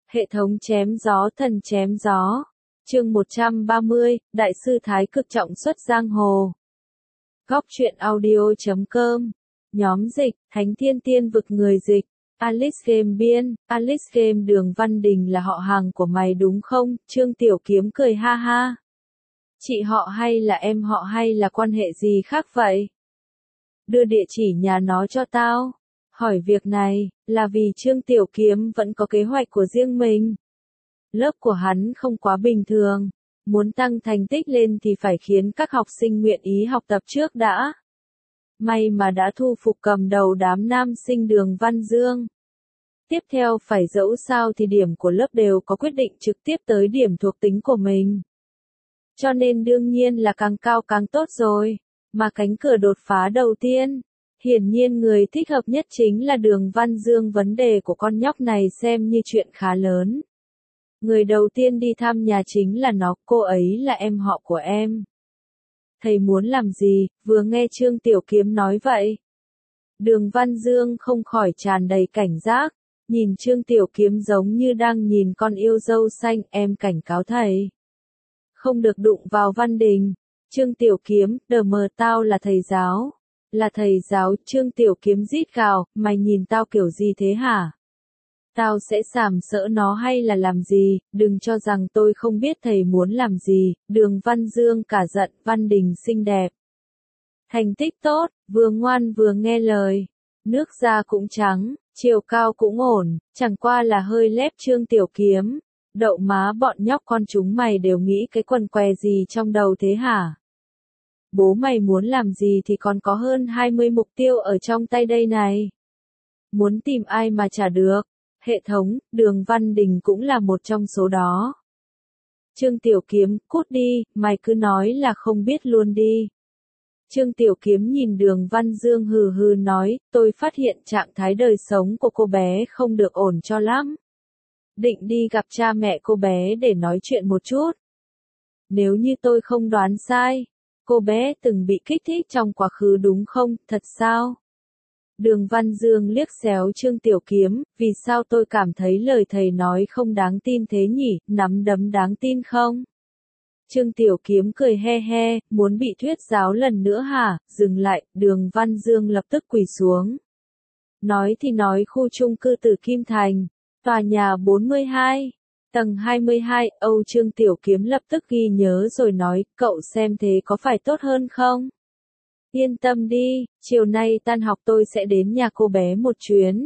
Hệ thống chém gió thần chém gió. Chương 130, Đại sư Thái cực trọng xuất giang hồ. Góc truyện audio.com. Nhóm dịch, Thánh Thiên Tiên vực người dịch. Alice Game biên, Alice Game Đường Văn Đình là họ hàng của mày đúng không? Trương Tiểu Kiếm cười ha ha. Chị họ hay là em họ hay là quan hệ gì khác vậy? Đưa địa chỉ nhà nó cho tao. Hỏi việc này, là vì Trương Tiểu Kiếm vẫn có kế hoạch của riêng mình. Lớp của hắn không quá bình thường. Muốn tăng thành tích lên thì phải khiến các học sinh nguyện ý học tập trước đã. May mà đã thu phục cầm đầu đám nam sinh Đường Văn Dương. Tiếp theo phải dẫu sao thì điểm của lớp đều có quyết định trực tiếp tới điểm thuộc tính của mình. Cho nên đương nhiên là càng cao càng tốt rồi. Mà cánh cửa đột phá đầu tiên, hiển nhiên người thích hợp nhất chính là Đường Văn Dương. Vấn đề của con nhóc này xem như chuyện khá lớn. Người đầu tiên đi thăm nhà chính là nó, cô ấy là em họ của em. Thầy muốn làm gì? Vừa nghe Trương Tiểu Kiếm nói vậy, Đường Văn Dương không khỏi tràn đầy cảnh giác, nhìn Trương Tiểu Kiếm giống như đang nhìn con yêu dâu xanh. Em cảnh cáo thầy, không được đụng vào Văn Đình. Trương Tiểu Kiếm, đờ mờ, tao là thầy giáo. Là thầy giáo. Trương Tiểu Kiếm rít gào, mày nhìn tao kiểu gì thế hả? Tao sẽ sàm sỡ nó hay là làm gì? Đừng cho rằng tôi không biết thầy muốn làm gì. Đường Văn Dương cả giận. Văn Đình xinh đẹp, thành tích tốt, vừa ngoan vừa nghe lời, nước da cũng trắng, chiều cao cũng ổn, chẳng qua là hơi lép. Trương Tiểu Kiếm, đậu má, bọn nhóc con chúng mày đều nghĩ cái quần què gì trong đầu thế hả? Bố mày muốn làm gì thì còn có hơn 20 mục tiêu ở trong tay đây này. Muốn tìm ai mà chả được. Hệ thống, Đường Văn Đình cũng là một trong số đó. Trương Tiểu Kiếm, cút đi, mày cứ nói là không biết luôn đi. Trương Tiểu Kiếm nhìn Đường Văn Dương hừ hừ nói, tôi phát hiện trạng thái đời sống của cô bé không được ổn cho lắm. Định đi gặp cha mẹ cô bé để nói chuyện một chút. Nếu như tôi không đoán sai, cô bé từng bị kích thích trong quá khứ đúng không? Thật sao? Đường Văn Dương liếc xéo Trương Tiểu Kiếm, vì sao tôi cảm thấy lời thầy nói không đáng tin thế nhỉ? Nắm đấm đáng tin không? Trương Tiểu Kiếm cười he he, muốn bị thuyết giáo lần nữa hả? Dừng lại. Đường Văn Dương lập tức quỳ xuống. Nói thì nói, khu chung cư Tử Kim Thành, tòa nhà 42, tầng 22, Âu. Trương Tiểu Kiếm lập tức ghi nhớ rồi nói, cậu xem thế có phải tốt hơn không? Yên tâm đi, chiều nay tan học tôi sẽ đến nhà cô bé một chuyến.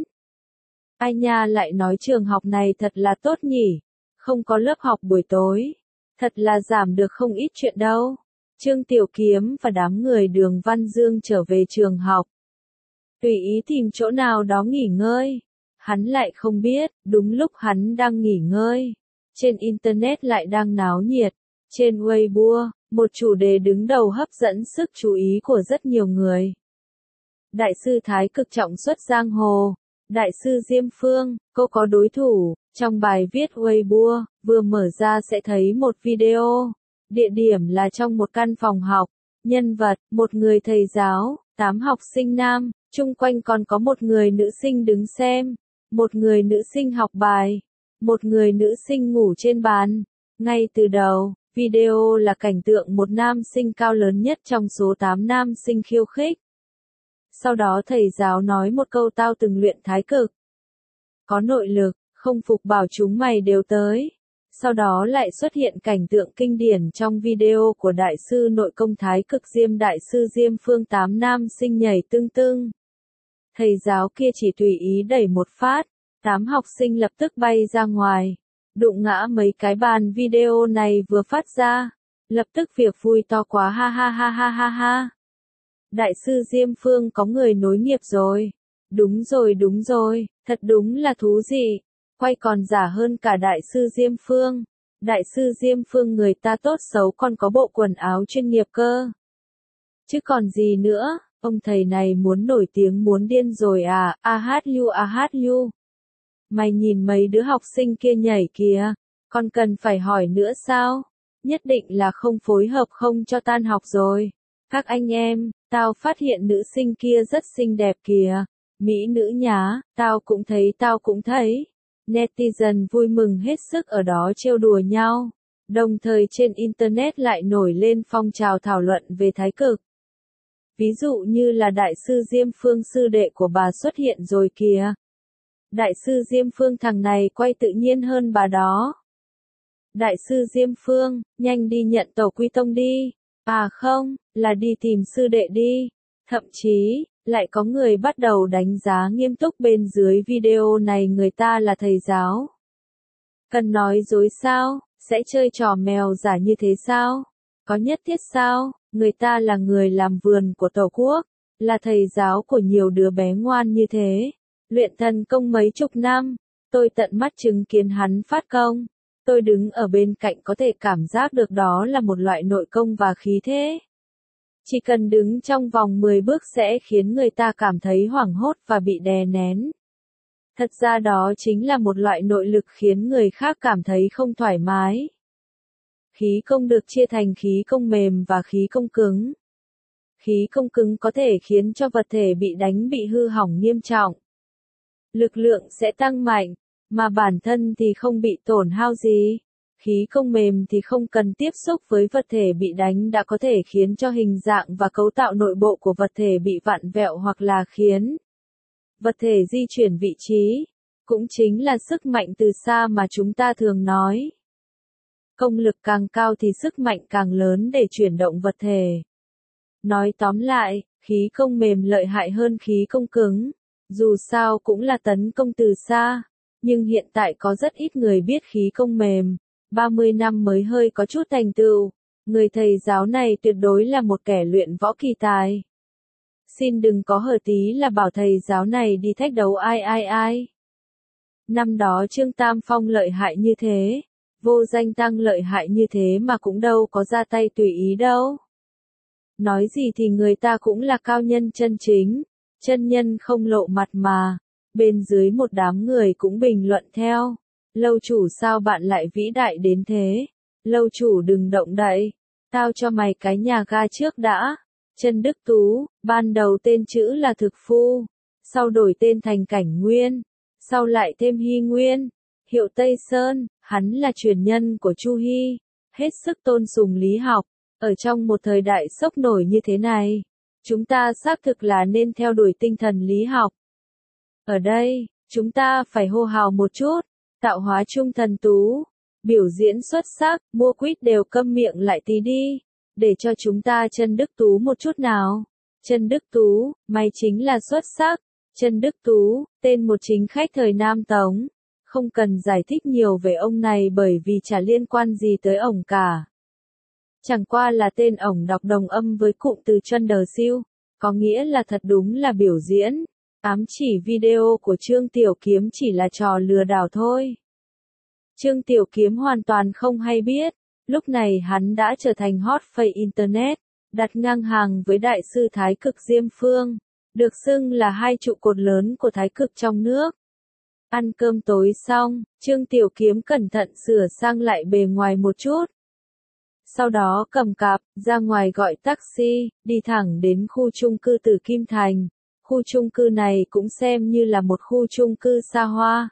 Ai nha, lại nói trường học này thật là tốt nhỉ, không có lớp học buổi tối, thật là giảm được không ít chuyện đâu. Trương Tiểu Kiếm và đám người Đường Văn Dương trở về trường học, tùy ý tìm chỗ nào đó nghỉ ngơi. Hắn lại không biết, đúng lúc hắn đang nghỉ ngơi, trên Internet lại đang náo nhiệt. Trên Weibo, một chủ đề đứng đầu hấp dẫn sức chú ý của rất nhiều người. Đại sư Thái cực trọng xuất giang hồ. Đại sư Diêm Phương, cô có đối thủ? Trong bài viết Weibo, vừa mở ra sẽ thấy một video. Địa điểm là trong một căn phòng học. Nhân vật, một người thầy giáo, 8 học sinh nam, chung quanh còn có một người nữ sinh đứng xem. Một người nữ sinh học bài. Một người nữ sinh ngủ trên bàn. Ngay từ đầu, video là cảnh tượng một nam sinh cao lớn nhất trong số 8 nam sinh khiêu khích. Sau đó thầy giáo nói một câu, tao từng luyện thái cực, có nội lực, không phục bảo chúng mày đều tới. Sau đó lại xuất hiện cảnh tượng kinh điển trong video của đại sư nội công thái cực Diêm. Đại sư Diêm Phương, 8 nam sinh nhảy tưng tưng. Thầy giáo kia chỉ tùy ý đẩy một phát, 8 học sinh lập tức bay ra ngoài, đụng ngã mấy cái bàn. Video này vừa phát ra, lập tức việc vui to quá, ha ha ha ha ha ha. Đại sư Diêm Phương có người nối nghiệp rồi. Đúng rồi, thật đúng là thú vị. Quay còn giả hơn cả đại sư Diêm Phương. Đại sư Diêm Phương người ta tốt xấu còn có bộ quần áo chuyên nghiệp cơ. Chứ còn gì nữa, ông thầy này muốn nổi tiếng muốn điên rồi à, ahu. Mày nhìn mấy đứa học sinh kia nhảy kìa, còn cần phải hỏi nữa sao? Nhất định là không phối hợp không cho tan học rồi. Các anh em, tao phát hiện nữ sinh kia rất xinh đẹp kìa. Mỹ nữ nhá, tao cũng thấy. Netizen vui mừng hết sức ở đó trêu đùa nhau. Đồng thời trên Internet lại nổi lên phong trào thảo luận về thái cực. Ví dụ như là Đại sư Diêm Phương sư đệ của bà xuất hiện rồi kìa. Đại sư Diêm Phương thằng này quay tự nhiên hơn bà đó. Đại sư Diêm Phương, nhanh đi nhận tổ quy tông đi. À không, là đi tìm sư đệ đi. Thậm chí, lại có người bắt đầu đánh giá nghiêm túc bên dưới video này người ta là thầy giáo. Cần nói dối sao, sẽ chơi trò mèo giả như thế sao? Có nhất thiết sao, người ta là người làm vườn của Tổ quốc, là thầy giáo của nhiều đứa bé ngoan như thế. Luyện thần công mấy chục năm, tôi tận mắt chứng kiến hắn phát công. Tôi đứng ở bên cạnh có thể cảm giác được đó là một loại nội công và khí thế. Chỉ cần đứng trong vòng 10 bước sẽ khiến người ta cảm thấy hoảng hốt và bị đè nén. Thật ra đó chính là một loại nội lực khiến người khác cảm thấy không thoải mái. Khí công được chia thành khí công mềm và khí công cứng. Khí công cứng có thể khiến cho vật thể bị đánh bị hư hỏng nghiêm trọng. Lực lượng sẽ tăng mạnh, mà bản thân thì không bị tổn hao gì. Khí công mềm thì không cần tiếp xúc với vật thể bị đánh đã có thể khiến cho hình dạng và cấu tạo nội bộ của vật thể bị vặn vẹo hoặc là khiến vật thể di chuyển vị trí. Cũng chính là sức mạnh từ xa mà chúng ta thường nói. Công lực càng cao thì sức mạnh càng lớn để chuyển động vật thể. Nói tóm lại, khí công mềm lợi hại hơn khí công cứng. Dù sao cũng là tấn công từ xa. Nhưng hiện tại có rất ít người biết khí công mềm. 30 năm mới hơi có chút thành tựu. Người thầy giáo này tuyệt đối là một kẻ luyện võ kỳ tài. Xin đừng có hở tí là bảo thầy giáo này đi thách đấu ai. Năm đó Trương Tam Phong lợi hại như thế. Vô Danh Tăng lợi hại như thế mà cũng đâu có ra tay tùy ý đâu. Nói gì thì người ta cũng là cao nhân chân chính. Chân nhân không lộ mặt mà. Bên dưới một đám người cũng bình luận theo. Lâu chủ sao bạn lại vĩ đại đến thế? Lâu chủ đừng động đậy. Tao cho mày cái nhà ga trước đã. Trần Đức Tú, ban đầu tên chữ là Thực Phu. Sau đổi tên thành Cảnh Nguyên. Sau lại thêm Hy Nguyên. Hiệu Tây Sơn, hắn là truyền nhân của Chu Hy. Hết sức tôn sùng lý học. Ở trong một thời đại sốc nổi như thế này, chúng ta xác thực là nên theo đuổi tinh thần lý học. Ở đây, chúng ta phải hô hào một chút. Tạo hóa trung thần tú, biểu diễn xuất sắc, mua quýt đều câm miệng lại tí đi, để cho chúng ta Trần Đức Tú một chút nào. Trần Đức Tú, mày chính là xuất sắc. Trần Đức Tú, tên một chính khách thời Nam Tống. Không cần giải thích nhiều về ông này bởi vì chả liên quan gì tới ổng cả. Chẳng qua là tên ổng đọc đồng âm với cụm từ Trân Đờ Siêu, có nghĩa là thật đúng là biểu diễn. Ám chỉ video của Trương Tiểu Kiếm chỉ là trò lừa đảo thôi. Trương Tiểu Kiếm hoàn toàn không hay biết, lúc này hắn đã trở thành hot face Internet, đặt ngang hàng với đại sư Thái Cực Diêm Phương, được xưng là hai trụ cột lớn của Thái Cực trong nước. Ăn cơm tối xong, Trương Tiểu Kiếm cẩn thận sửa sang lại bề ngoài một chút. Sau đó cầm cặp, ra ngoài gọi taxi, đi thẳng đến khu chung cư Tử Kim Thành. Khu chung cư này cũng xem như là một khu chung cư xa hoa.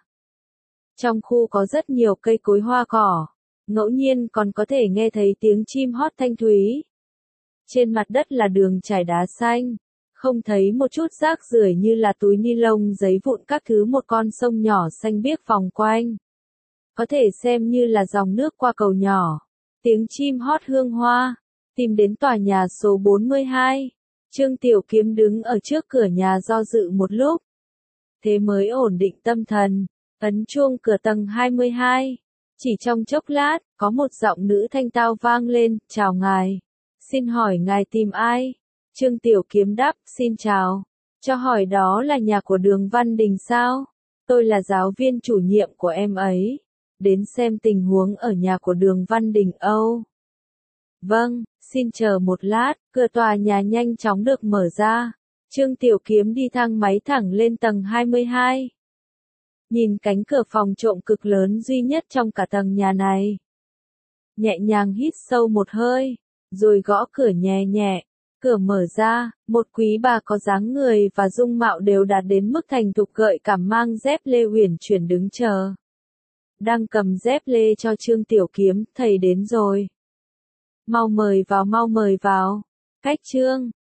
Trong khu có rất nhiều cây cối hoa cỏ, ngẫu nhiên còn có thể nghe thấy tiếng chim hót thanh thúy. Trên mặt đất là đường trải đá xanh, không thấy một chút rác rưởi như là túi ni lông giấy vụn các thứ, một con sông nhỏ xanh biếc vòng quanh. Có thể xem như là dòng nước qua cầu nhỏ. Tiếng chim hót hương hoa, tìm đến tòa nhà số 42. Trương Tiểu Kiếm đứng ở trước cửa nhà do dự một lúc. Thế mới ổn định tâm thần, ấn chuông cửa tầng 22. Chỉ trong chốc lát, có một giọng nữ thanh tao vang lên, chào ngài. Xin hỏi ngài tìm ai? Trương Tiểu Kiếm đáp, xin chào. Cho hỏi đó là nhà của Đường Văn Đình sao? Tôi là giáo viên chủ nhiệm của em ấy. Đến xem tình huống ở nhà của Đường Văn Đình Âu. Vâng, xin chờ một lát, cửa tòa nhà nhanh chóng được mở ra. Trương Tiểu Kiếm đi thang máy thẳng lên tầng 22. Nhìn cánh cửa phòng trộm cực lớn duy nhất trong cả tầng nhà này. Nhẹ nhàng hít sâu một hơi, rồi gõ cửa nhẹ nhẹ. Cửa mở ra, một quý bà có dáng người và dung mạo đều đạt đến mức thành thục gợi cảm mang dép lê uyển chuyển đứng chờ. đang cầm dép lê cho Trương Tiểu Kiếm, thầy đến rồi. Mau mời vào. Cách Trương